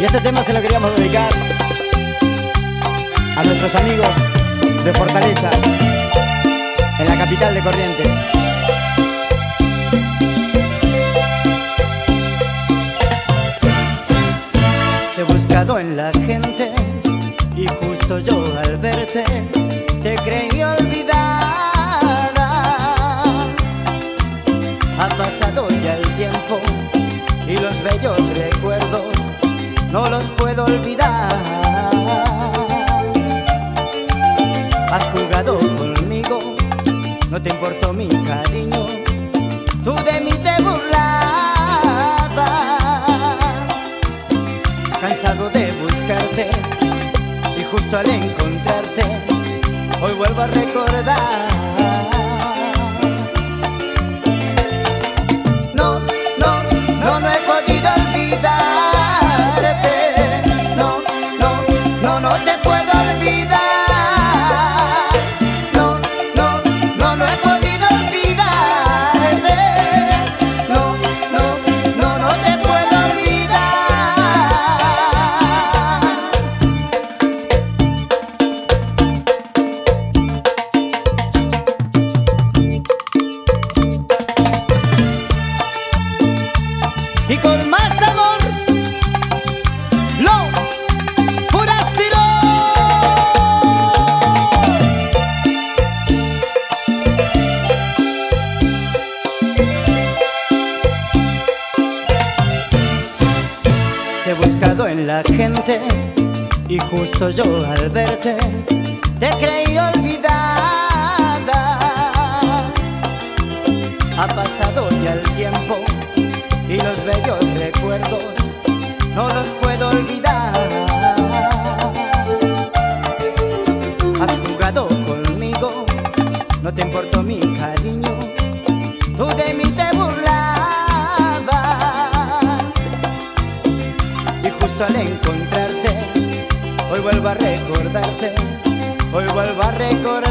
Y este tema se lo queríamos dedicar a nuestros amigos de Fortaleza, en la capital de Corrientes. Te he buscado en la gente y justo yo al verte te creí olvidada. Ha pasado ya el tiempo y los bellos recuerdos no los puedo olvidar. Has jugado conmigo, no te importó mi cariño, tú de mí te burlabas. Cansado de buscarte y justo al encontrarte hoy vuelvo a recordar. No he podido olvidarte. No te puedo olvidar. No he podido olvidarte. No te puedo olvidar. Y con más amor, los Forasteros. Te he buscado en la gente y justo yo al verte te creí olvidada. Ha pasado ya el tiempo y los bellos recuerdos no los puedo olvidar. Has jugado conmigo, no te importó mi cariño, tú de mí te burlabas. Y justo al encontrarte, hoy vuelvo a recordarte, hoy vuelvo a recordar.